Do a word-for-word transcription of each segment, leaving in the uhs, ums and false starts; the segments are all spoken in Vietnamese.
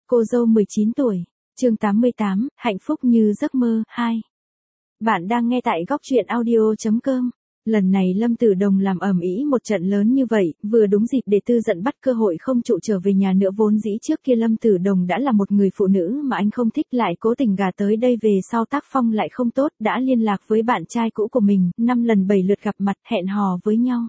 Cô dâu mười chín tuổi, chương tám mươi tám, hạnh phúc như giấc mơ, hai. Bạn đang nghe tại góc truyện audio chấm com. Lần này Lâm Tử Đồng làm ầm ĩ một trận lớn như vậy, vừa đúng dịp để Tư Dận bắt cơ hội không trụ trở về nhà nữa. Vốn dĩ trước kia Lâm Tử Đồng đã là một người phụ nữ mà anh không thích, lại cố tình gả tới đây về sau tác phong lại không tốt, đã liên lạc với bạn trai cũ của mình, năm lần bảy lượt gặp mặt, hẹn hò với nhau.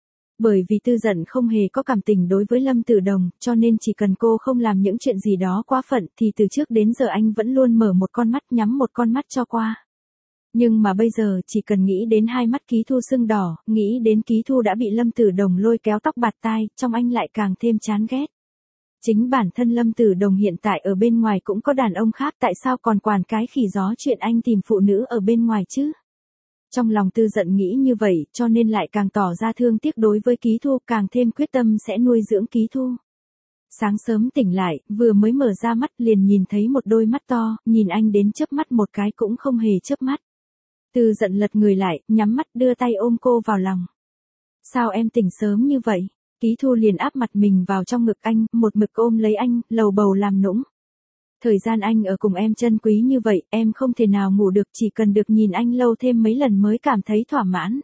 Bởi vì Tư Dận không hề có cảm tình đối với Lâm Tử Đồng, cho nên chỉ cần cô không làm những chuyện gì đó quá phận thì từ trước đến giờ anh vẫn luôn mở một con mắt nhắm một con mắt cho qua. Nhưng mà bây giờ chỉ cần nghĩ đến hai mắt Ký Thu sưng đỏ, nghĩ đến Ký Thu đã bị Lâm Tử Đồng lôi kéo tóc bạt tai, trong anh lại càng thêm chán ghét. Chính bản thân Lâm Tử Đồng hiện tại ở bên ngoài cũng có đàn ông khác, tại sao còn quản cái khỉ gió chuyện anh tìm phụ nữ ở bên ngoài chứ? Trong lòng Tư Dận nghĩ như vậy, cho nên lại càng tỏ ra thương tiếc đối với Ký Thu, càng thêm quyết tâm sẽ nuôi dưỡng Ký Thu. Sáng sớm tỉnh lại, vừa mới mở ra mắt liền nhìn thấy một đôi mắt to, nhìn anh đến chớp mắt một cái cũng không hề chớp mắt. Tư Dận lật người lại, nhắm mắt đưa tay ôm cô vào lòng. Sao em tỉnh sớm như vậy? Ký Thu liền áp mặt mình vào trong ngực anh, một mực ôm lấy anh, lầu bầu làm nũng. Thời gian anh ở cùng em trân quý như vậy, em không thể nào ngủ được, chỉ cần được nhìn anh lâu thêm mấy lần mới cảm thấy thỏa mãn.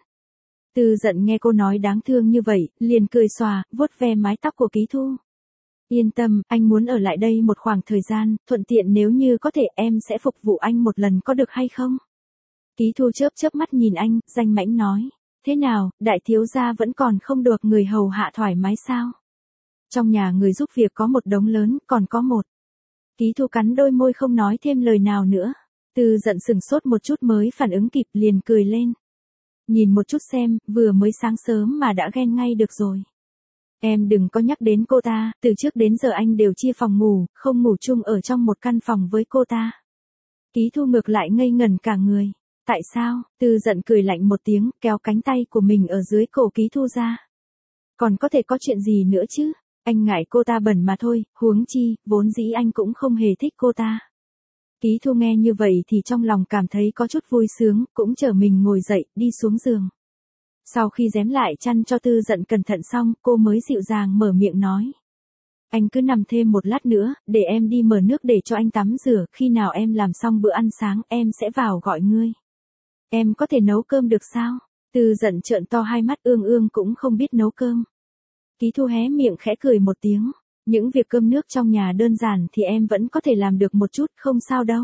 Tư Dận nghe cô nói đáng thương như vậy, liền cười xòa, vuốt ve mái tóc của Ký Thu. Yên tâm, anh muốn ở lại đây một khoảng thời gian, thuận tiện nếu như có thể em sẽ phục vụ anh một lần có được hay không? Ký Thu chớp chớp mắt nhìn anh, danh mãnh nói. Thế nào, đại thiếu gia vẫn còn không được người hầu hạ thoải mái sao? Trong nhà người giúp việc có một đống lớn, còn có một. Ký Thu cắn đôi môi không nói thêm lời nào nữa. Tư Dận sừng sốt một chút mới phản ứng kịp, liền cười lên. Nhìn một chút xem, vừa mới sáng sớm mà đã ghen ngay được rồi. Em đừng có nhắc đến cô ta, từ trước đến giờ anh đều chia phòng ngủ, không ngủ chung ở trong một căn phòng với cô ta. Ký Thu ngược lại ngây ngẩn cả người. Tại sao? Tư Dận cười lạnh một tiếng, kéo cánh tay của mình ở dưới cổ Ký Thu ra. Còn có thể có chuyện gì nữa chứ? Anh ngại cô ta bẩn mà thôi, huống chi, vốn dĩ anh cũng không hề thích cô ta. Ký Thu nghe như vậy thì trong lòng cảm thấy có chút vui sướng, cũng chở mình ngồi dậy, đi xuống giường. Sau khi rém lại chăn cho Tư Dận cẩn thận xong, cô mới dịu dàng mở miệng nói. Anh cứ nằm thêm một lát nữa, để em đi mở nước để cho anh tắm rửa, khi nào em làm xong bữa ăn sáng, em sẽ vào gọi ngươi. Em có thể nấu cơm được sao? Tư Dận trợn to hai mắt, ương ương cũng không biết nấu cơm. Ký Thu hé miệng khẽ cười một tiếng. Những việc cơm nước trong nhà đơn giản thì em vẫn có thể làm được một chút, không sao đâu.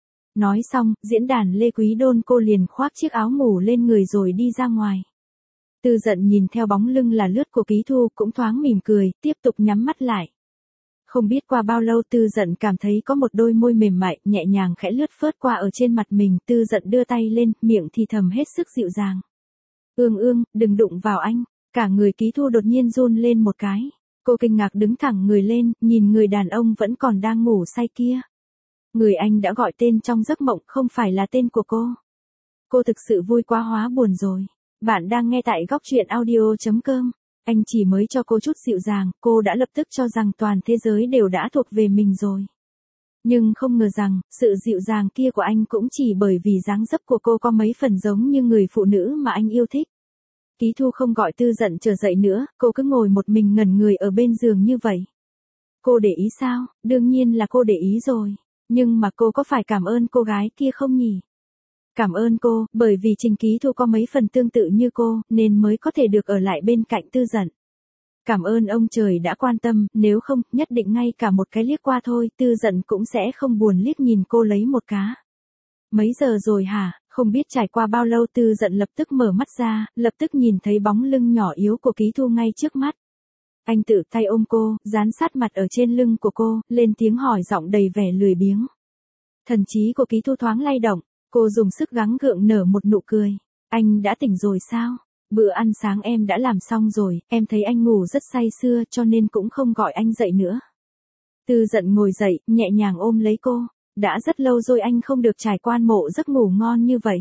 Nói xong, diễn đàn Lê Quý Đôn cô liền khoác chiếc áo ngủ lên người rồi đi ra ngoài. Tư Dận nhìn theo bóng lưng là lướt của Ký Thu cũng thoáng mỉm cười, tiếp tục nhắm mắt lại. Không biết qua bao lâu Tư Dận cảm thấy có một đôi môi mềm mại, nhẹ nhàng khẽ lướt phớt qua ở trên mặt mình. Tư Dận đưa tay lên, miệng thì thầm hết sức dịu dàng. Ương ương, đừng đụng vào anh. Cả người Ký Thu đột nhiên run lên một cái. Cô kinh ngạc đứng thẳng người lên, nhìn người đàn ông vẫn còn đang ngủ say kia. Người anh đã gọi tên trong giấc mộng không phải là tên của cô. Cô thực sự vui quá hóa buồn rồi. Bạn đang nghe tại góc truyện audio chấm com. Anh chỉ mới cho cô chút dịu dàng, cô đã lập tức cho rằng toàn thế giới đều đã thuộc về mình rồi. Nhưng không ngờ rằng, sự dịu dàng kia của anh cũng chỉ bởi vì dáng dấp của cô có mấy phần giống như người phụ nữ mà anh yêu thích. Ký Thu không gọi Tư Dận trở dậy nữa, cô cứ ngồi một mình ngẩn người ở bên giường như vậy. Cô để ý sao? Đương nhiên là cô để ý rồi. Nhưng mà cô có phải cảm ơn cô gái kia không nhỉ? Cảm ơn cô, bởi vì Trình Ký Thu có mấy phần tương tự như cô, nên mới có thể được ở lại bên cạnh Tư Dận. Cảm ơn ông trời đã quan tâm, nếu không, nhất định ngay cả một cái liếc qua thôi, Tư Dận cũng sẽ không buồn liếc nhìn cô lấy một cá. Mấy giờ rồi hả? Không biết trải qua bao lâu Tư Dận lập tức mở mắt ra, lập tức nhìn thấy bóng lưng nhỏ yếu của Ký Thu ngay trước mắt. Anh tự tay ôm cô, dán sát mặt ở trên lưng của cô, lên tiếng hỏi giọng đầy vẻ lười biếng. Thần trí của Ký Thu thoáng lay động, cô dùng sức gắng gượng nở một nụ cười. Anh đã tỉnh rồi sao? Bữa ăn sáng em đã làm xong rồi, em thấy anh ngủ rất say sưa cho nên cũng không gọi anh dậy nữa. Tư Dận ngồi dậy, nhẹ nhàng ôm lấy cô. Đã rất lâu rồi anh không được trải qua mộ giấc ngủ ngon như vậy.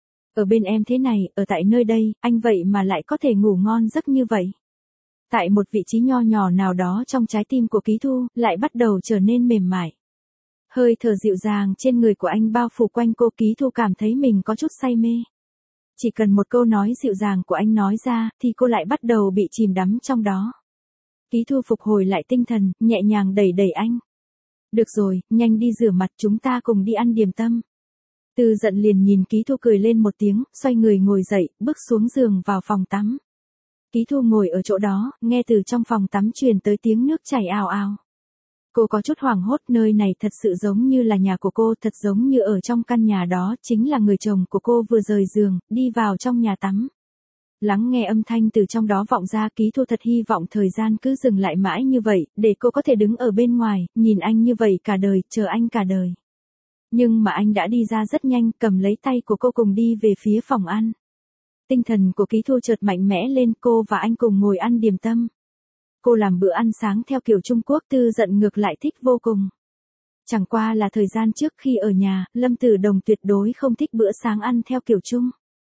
Ở bên em thế này, ở tại nơi đây, anh vậy mà lại có thể ngủ ngon giấc như vậy. Tại một vị trí nho nhỏ nào đó trong trái tim của Ký Thu, lại bắt đầu trở nên mềm mại. Hơi thở dịu dàng trên người của anh bao phủ quanh cô, Ký Thu cảm thấy mình có chút say mê. Chỉ cần một câu nói dịu dàng của anh nói ra, thì cô lại bắt đầu bị chìm đắm trong đó. Ký Thu phục hồi lại tinh thần, nhẹ nhàng đẩy đẩy anh. Được rồi, nhanh đi rửa mặt chúng ta cùng đi ăn điểm tâm. Tư Dận liền nhìn Ký Thu cười lên một tiếng, xoay người ngồi dậy, bước xuống giường vào phòng tắm. Ký Thu ngồi ở chỗ đó, nghe từ trong phòng tắm truyền tới tiếng nước chảy ào ào. Cô có chút hoảng hốt, nơi này thật sự giống như là nhà của cô, thật giống như ở trong căn nhà đó chính là người chồng của cô vừa rời giường, đi vào trong nhà tắm. Lắng nghe âm thanh từ trong đó vọng ra, Ký Thu thật hy vọng thời gian cứ dừng lại mãi như vậy, để cô có thể đứng ở bên ngoài, nhìn anh như vậy cả đời, chờ anh cả đời. Nhưng mà anh đã đi ra rất nhanh, cầm lấy tay của cô cùng đi về phía phòng ăn. Tinh thần của Ký Thu chợt mạnh mẽ lên, cô và anh cùng ngồi ăn điểm tâm. Cô làm bữa ăn sáng theo kiểu Trung Quốc, Tư Dận ngược lại thích vô cùng. Chẳng qua là thời gian trước khi ở nhà, Lâm Tử Đồng tuyệt đối không thích bữa sáng ăn theo kiểu Trung.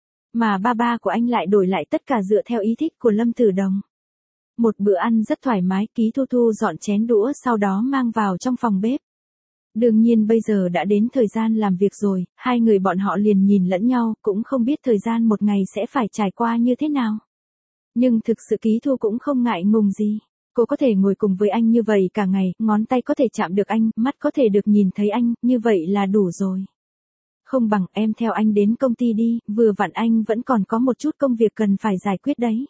Mà ba ba của anh lại đổi lại tất cả dựa theo ý thích của Lâm Tử Đồng. Một bữa ăn rất thoải mái, Ký Thu Thu dọn chén đũa sau đó mang vào trong phòng bếp. Đương nhiên bây giờ đã đến thời gian làm việc rồi, hai người bọn họ liền nhìn lẫn nhau, cũng không biết thời gian một ngày sẽ phải trải qua như thế nào. Nhưng thực sự Ký Thu cũng không ngại ngùng gì. Cô có thể ngồi cùng với anh như vậy cả ngày, ngón tay có thể chạm được anh, mắt có thể được nhìn thấy anh, như vậy là đủ rồi. Không bằng em theo anh đến công ty đi, vừa vặn anh vẫn còn có một chút công việc cần phải giải quyết đấy.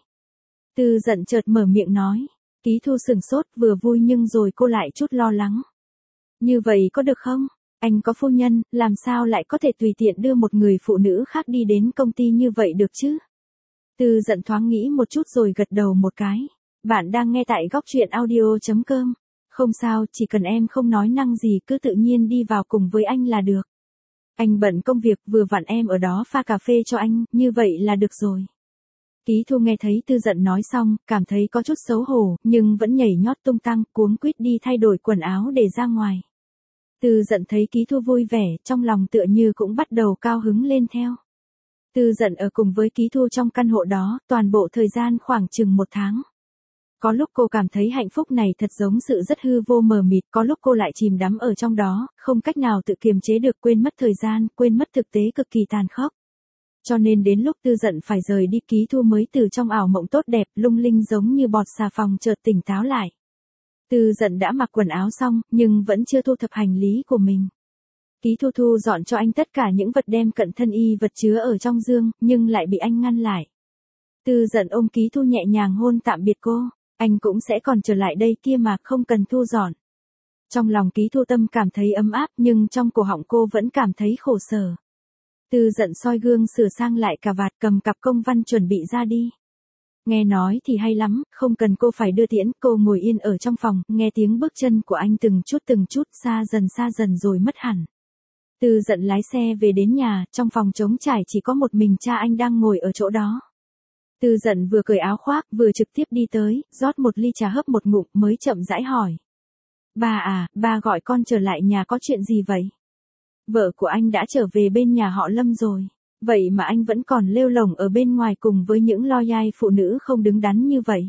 Tư Dận chợt mở miệng nói. Ký Thu sửng sốt, vừa vui nhưng rồi cô lại chút lo lắng. Như vậy có được không? Anh có phu nhân, làm sao lại có thể tùy tiện đưa một người phụ nữ khác đi đến công ty như vậy được chứ? Tư Dận thoáng nghĩ một chút rồi gật đầu một cái. Bạn đang nghe tại góc truyện audio chấm com. Không sao, chỉ cần em không nói năng gì cứ tự nhiên đi vào cùng với anh là được. Anh bận công việc, vừa vặn em ở đó pha cà phê cho anh, như vậy là được rồi. Ký Thu nghe thấy Tư Dận nói xong, cảm thấy có chút xấu hổ, nhưng vẫn nhảy nhót tung tăng, cuống quýt đi thay đổi quần áo để ra ngoài. Tư Dận thấy Ký Thu vui vẻ, trong lòng tựa như cũng bắt đầu cao hứng lên theo. Tư Dận ở cùng với Ký Thu trong căn hộ đó, toàn bộ thời gian khoảng chừng một tháng. Có lúc cô cảm thấy hạnh phúc này thật giống sự rất hư vô mờ mịt, có lúc cô lại chìm đắm ở trong đó, không cách nào tự kiềm chế được, quên mất thời gian, quên mất thực tế cực kỳ tàn khốc. Cho nên đến lúc Tư Dận phải rời đi, Ký Thu mới từ trong ảo mộng tốt đẹp, lung linh giống như bọt xà phòng chợt tỉnh táo lại. Tư Dận đã mặc quần áo xong, nhưng vẫn chưa thu thập hành lý của mình. Ký Thu Thu dọn cho anh tất cả những vật đem cận thân y vật chứa ở trong dương, nhưng lại bị anh ngăn lại. Tư Dận ôm Ký Thu nhẹ nhàng hôn tạm biệt cô. Anh cũng sẽ còn trở lại đây kia mà, không cần thu dọn. Trong lòng Ký Thu tâm cảm thấy ấm áp, nhưng trong cổ họng cô vẫn cảm thấy khổ sở. Tư Dận soi gương sửa sang lại cà vạt, cầm cặp công văn chuẩn bị ra đi. Nghe nói thì hay lắm, không cần cô phải đưa tiễn, cô ngồi yên ở trong phòng, nghe tiếng bước chân của anh từng chút từng chút xa dần xa dần rồi mất hẳn. Tư Dận lái xe về đến nhà, trong phòng trống trải chỉ có một mình cha anh đang ngồi ở chỗ đó. Tư Dận vừa cởi áo khoác, vừa trực tiếp đi tới, rót một ly trà hấp một ngụm mới chậm rãi hỏi. Ba à, ba gọi con trở lại nhà có chuyện gì vậy? Vợ của anh đã trở về bên nhà họ Lâm rồi. Vậy mà anh vẫn còn lêu lổng ở bên ngoài cùng với những lo nhai phụ nữ không đứng đắn như vậy.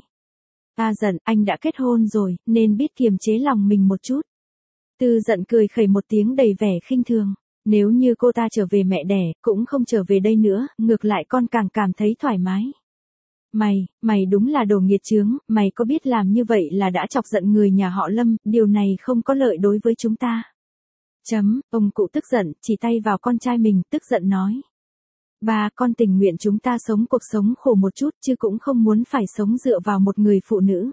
Ta Dận, anh đã kết hôn rồi, nên biết kiềm chế lòng mình một chút. Tư Dận cười khẩy một tiếng đầy vẻ khinh thường. Nếu như cô ta trở về mẹ đẻ, cũng không trở về đây nữa, ngược lại con càng cảm thấy thoải mái. Mày, mày đúng là đồ nghiệt chướng, mày có biết làm như vậy là đã chọc giận người nhà họ Lâm, điều này không có lợi đối với chúng ta. Chấm, ông cụ tức giận, chỉ tay vào con trai mình, tức giận nói. Ba, con tình nguyện chúng ta sống cuộc sống khổ một chút chứ cũng không muốn phải sống dựa vào một người phụ nữ.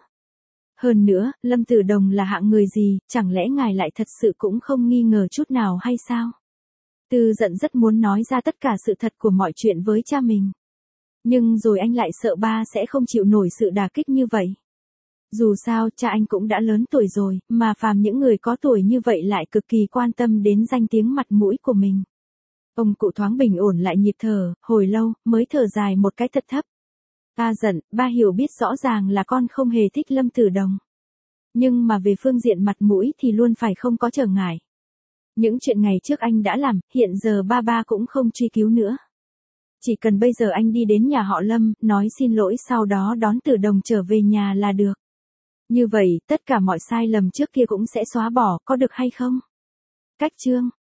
Hơn nữa, Lâm Tử Đồng là hạng người gì, chẳng lẽ ngài lại thật sự cũng không nghi ngờ chút nào hay sao? Tư Dận rất muốn nói ra tất cả sự thật của mọi chuyện với cha mình. Nhưng rồi anh lại sợ ba sẽ không chịu nổi sự đả kích như vậy. Dù sao, cha anh cũng đã lớn tuổi rồi, mà phàm những người có tuổi như vậy lại cực kỳ quan tâm đến danh tiếng mặt mũi của mình. Ông cụ thoáng bình ổn lại nhịp thở, hồi lâu, mới thở dài một cái thật thấp. Ta Dận, ba hiểu biết rõ ràng là con không hề thích Lâm Tử Đồng. Nhưng mà về phương diện mặt mũi thì luôn phải không có trở ngại. Những chuyện ngày trước anh đã làm, hiện giờ ba ba cũng không truy cứu nữa. Chỉ cần bây giờ anh đi đến nhà họ Lâm, nói xin lỗi sau đó đón Tử Đồng trở về nhà là được. Như vậy, tất cả mọi sai lầm trước kia cũng sẽ xóa bỏ, có được hay không? Cách chương